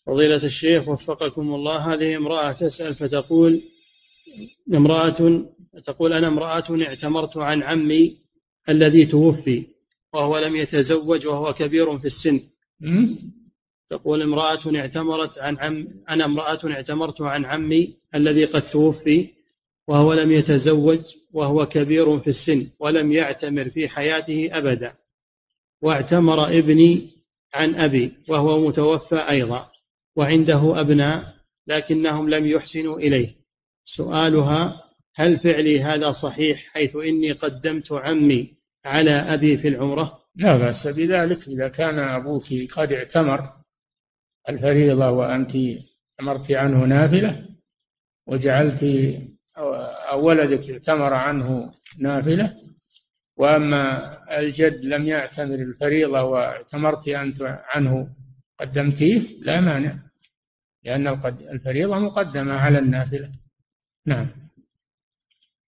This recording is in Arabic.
فضيلة الشيخ وفقكم الله، هذه امرأة تسأل فتقول أنا امرأة اعتمرت عن عمي الذي توفي وهو لم يتزوج وهو كبير في السن. تقول أنا امرأة اعتمرت عن عمي الذي قد توفي وهو لم يتزوج وهو كبير في السن ولم يعتمر في حياته أبدا، واعتمر ابني عن أبي وهو متوفى أيضا وعنده أبناء لكنهم لم يحسنوا إليه. سؤالها: هل فعلي هذا صحيح حيث إني قدمت عمي على أبي في العمرة؟ لا بأس بذلك إذا كان أبوك قد اعتمر الفريضة وأنت اعتمرت عنه نافلة وجعلت أو ولدك اعتمر عنه نافلة، وأما الجد لم يعتمر الفريضة واعتمرت أنت عنه قدمتيه، لا مانع، لأن الفريضة مقدمة على النافلة. نعم.